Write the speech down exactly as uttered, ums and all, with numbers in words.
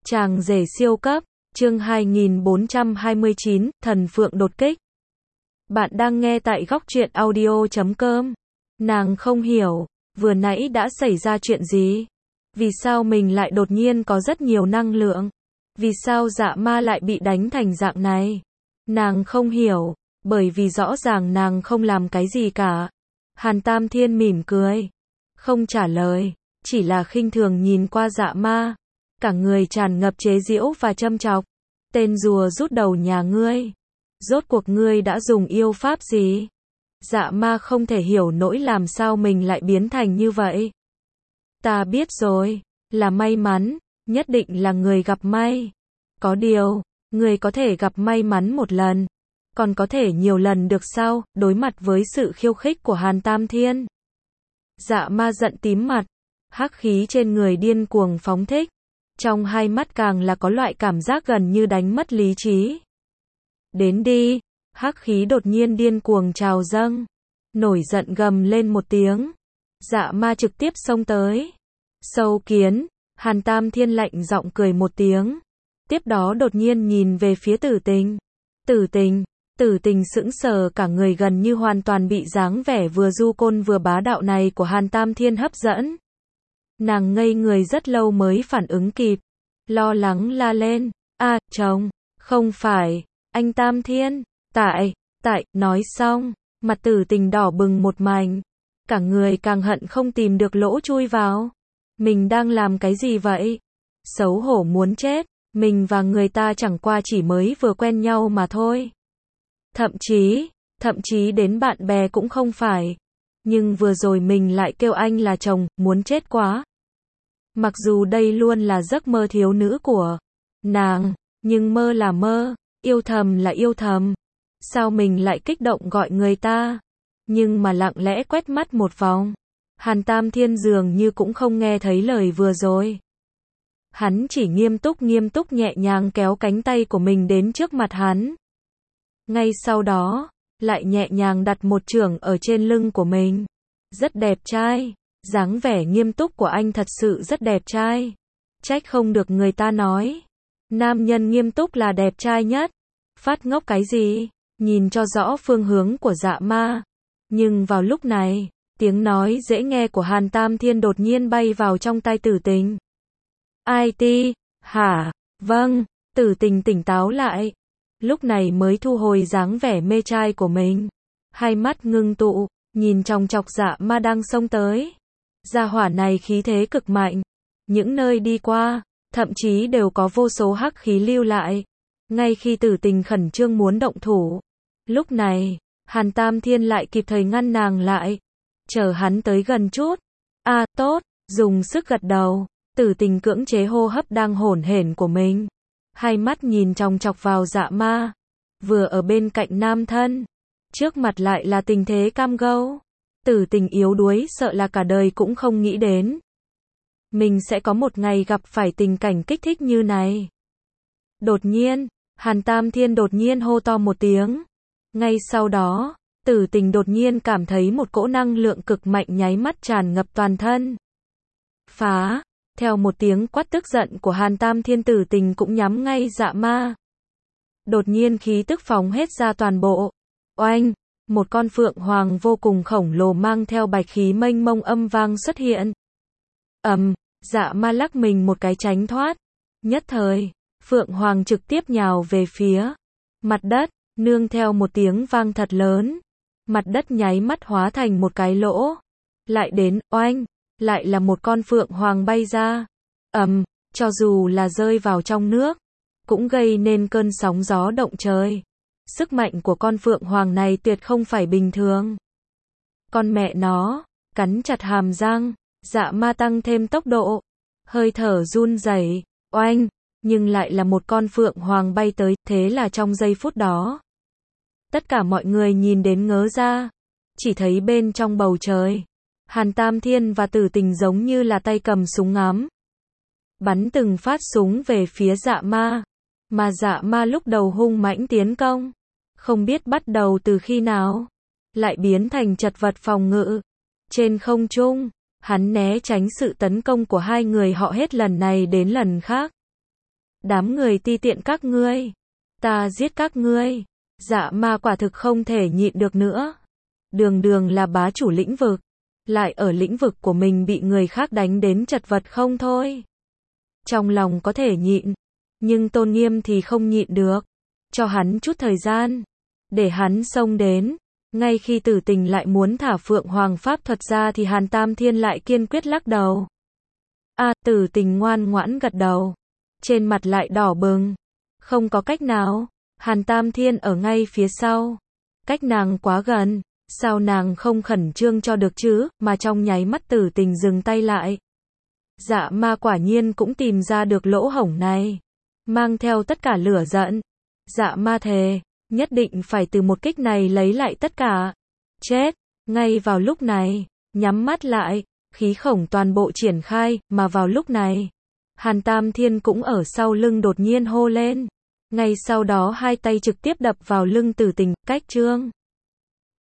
Chàng rể siêu cấp, chương hai nghìn bốn trăm hai mươi chín, thần phượng đột kích. Bạn đang nghe tại góc truyện audio chấm com. Nàng không hiểu, vừa nãy đã xảy ra chuyện gì? Vì sao mình lại đột nhiên có rất nhiều năng lượng? Vì sao dạ ma lại bị đánh thành dạng này? Nàng không hiểu, bởi vì rõ ràng nàng không làm cái gì cả. Hàn Tam Thiên mỉm cười, không trả lời, chỉ là khinh thường nhìn qua dạ ma. Cả người tràn ngập chế giễu và châm chọc. Tên rùa rút đầu nhà ngươi. Rốt cuộc ngươi đã dùng yêu pháp gì? Dạ ma không thể hiểu nỗi làm sao mình lại biến thành như vậy. Ta biết rồi, là may mắn, nhất định là người gặp may. Có điều, người có thể gặp may mắn một lần, còn có thể nhiều lần được sao? Đối mặt với sự khiêu khích của Hàn Tam Thiên, dạ ma giận tím mặt, hắc khí trên người điên cuồng phóng thích. Trong hai mắt càng là có loại cảm giác gần như đánh mất lý trí. Đến đi, hắc khí đột nhiên điên cuồng trào dâng. Nổi giận gầm lên một tiếng. Dạ ma trực tiếp xông tới. Sâu kiến, Hàn Tam Thiên lạnh giọng cười một tiếng. Tiếp đó đột nhiên nhìn về phía Tử Tình. Tử Tình, Tử Tình sững sờ cả người gần như hoàn toàn bị dáng vẻ vừa du côn vừa bá đạo này của Hàn Tam Thiên hấp dẫn. Nàng ngây người rất lâu mới phản ứng kịp, lo lắng la lên, a, chồng, không phải, anh Tam Thiên, tại, tại, nói xong, mặt Tử Tình đỏ bừng một mảnh, cả người càng hận không tìm được lỗ chui vào. Mình đang làm cái gì vậy? Xấu hổ muốn chết, mình và người ta chẳng qua chỉ mới vừa quen nhau mà thôi. Thậm chí, thậm chí đến bạn bè cũng không phải. Nhưng vừa rồi mình lại kêu anh là chồng, muốn chết quá. Mặc dù đây luôn là giấc mơ thiếu nữ của nàng, nhưng mơ là mơ, yêu thầm là yêu thầm. Sao mình lại kích động gọi người ta? Nhưng mà lặng lẽ quét mắt một vòng, Hàn Tam Thiên dường như cũng không nghe thấy lời vừa rồi. Hắn chỉ nghiêm túc nghiêm túc nhẹ nhàng kéo cánh tay của mình đến trước mặt hắn. Ngay sau đó, lại nhẹ nhàng đặt một chưởng ở trên lưng của mình. Rất đẹp trai. Dáng vẻ nghiêm túc của anh thật sự rất đẹp trai. Trách không được người ta nói, nam nhân nghiêm túc là đẹp trai nhất. Phát ngốc cái gì? Nhìn cho rõ phương hướng của dạ ma. Nhưng vào lúc này, tiếng nói dễ nghe của Hàn Tam Thiên đột nhiên bay vào trong tai Tử Tình. i tê, hả? Vâng, Tử Tình tỉnh táo lại. Lúc này mới thu hồi dáng vẻ mê trai của mình. Hai mắt ngưng tụ, nhìn chòng chọc dạ ma đang xông tới. Gia hỏa này khí thế cực mạnh. Những nơi đi qua, thậm chí đều có vô số hắc khí lưu lại. Ngay khi Tử Tình khẩn trương muốn động thủ, lúc này, Hàn Tam Thiên lại kịp thời ngăn nàng lại. Chờ hắn tới gần chút. a à, tốt, dùng sức gật đầu. Tử Tình cưỡng chế hô hấp đang hổn hển của mình. Hai mắt nhìn chòng chọc vào dạ ma. Vừa ở bên cạnh nam thân, trước mặt lại là tình thế cam go. Tử Tình yếu đuối sợ là cả đời cũng không nghĩ đến. Mình sẽ có một ngày gặp phải tình cảnh kích thích như này. Đột nhiên, Hàn Tam Thiên đột nhiên hô to một tiếng. Ngay sau đó, Tử Tình đột nhiên cảm thấy một cỗ năng lượng cực mạnh nháy mắt tràn ngập toàn thân. Phá! Theo một tiếng quát tức giận của Hàn Tam Thiên, Tử Tình cũng nhắm ngay dạ ma. Đột nhiên khí tức phóng hết ra toàn bộ. Oanh! Một con phượng hoàng vô cùng khổng lồ mang theo bạch khí mênh mông âm vang xuất hiện. Ầm, dạ ma lắc mình một cái tránh thoát. Nhất thời, phượng hoàng trực tiếp nhào về phía mặt đất, nương theo một tiếng vang thật lớn. Mặt đất nháy mắt hóa thành một cái lỗ. Lại đến, oanh, lại là một con phượng hoàng bay ra. Ầm, cho dù là rơi vào trong nước, cũng gây nên cơn sóng gió động trời. Sức mạnh của con phượng hoàng này tuyệt không phải bình thường. Con mẹ nó, cắn chặt hàm răng, dạ ma tăng thêm tốc độ, hơi thở run rẩy, oanh, nhưng lại là một con phượng hoàng bay tới, thế là trong giây phút đó, tất cả mọi người nhìn đến ngớ ra, chỉ thấy bên trong bầu trời, Hàn Tam Thiên và Tử Tình giống như là tay cầm súng ngắm, bắn từng phát súng về phía dạ ma, mà dạ ma lúc đầu hung mãnh tiến công. Không biết bắt đầu từ khi nào, lại biến thành chật vật phòng ngự. Trên không trung, hắn né tránh sự tấn công của hai người họ hết lần này đến lần khác. Đám người ti tiện các ngươi. Ta giết các ngươi. Dạ ma quả thực không thể nhịn được nữa. Đường đường là bá chủ lĩnh vực. Lại ở lĩnh vực của mình bị người khác đánh đến chật vật không thôi. Trong lòng có thể nhịn. Nhưng tôn nghiêm thì không nhịn được. Cho hắn chút thời gian. Để hắn xông đến. Ngay khi Tử Tình lại muốn thả Phượng Hoàng Pháp thuật ra thì Hàn Tam Thiên lại kiên quyết lắc đầu. A, Tử Tình ngoan ngoãn gật đầu. Trên mặt lại đỏ bừng. Không có cách nào. Hàn Tam Thiên ở ngay phía sau. Cách nàng quá gần. Sao nàng không khẩn trương cho được chứ, mà trong nháy mắt Tử Tình dừng tay lại. Dạ ma quả nhiên cũng tìm ra được lỗ hổng này. Mang theo tất cả lửa giận. Dạ ma thề. Nhất định phải từ một kích này lấy lại tất cả. Chết. Ngay vào lúc này. Nhắm mắt lại. Khí khổng toàn bộ triển khai. Mà vào lúc này. Hàn Tam Thiên cũng ở sau lưng đột nhiên hô lên. Ngay sau đó hai tay trực tiếp đập vào lưng Tử Tình. Cách trương.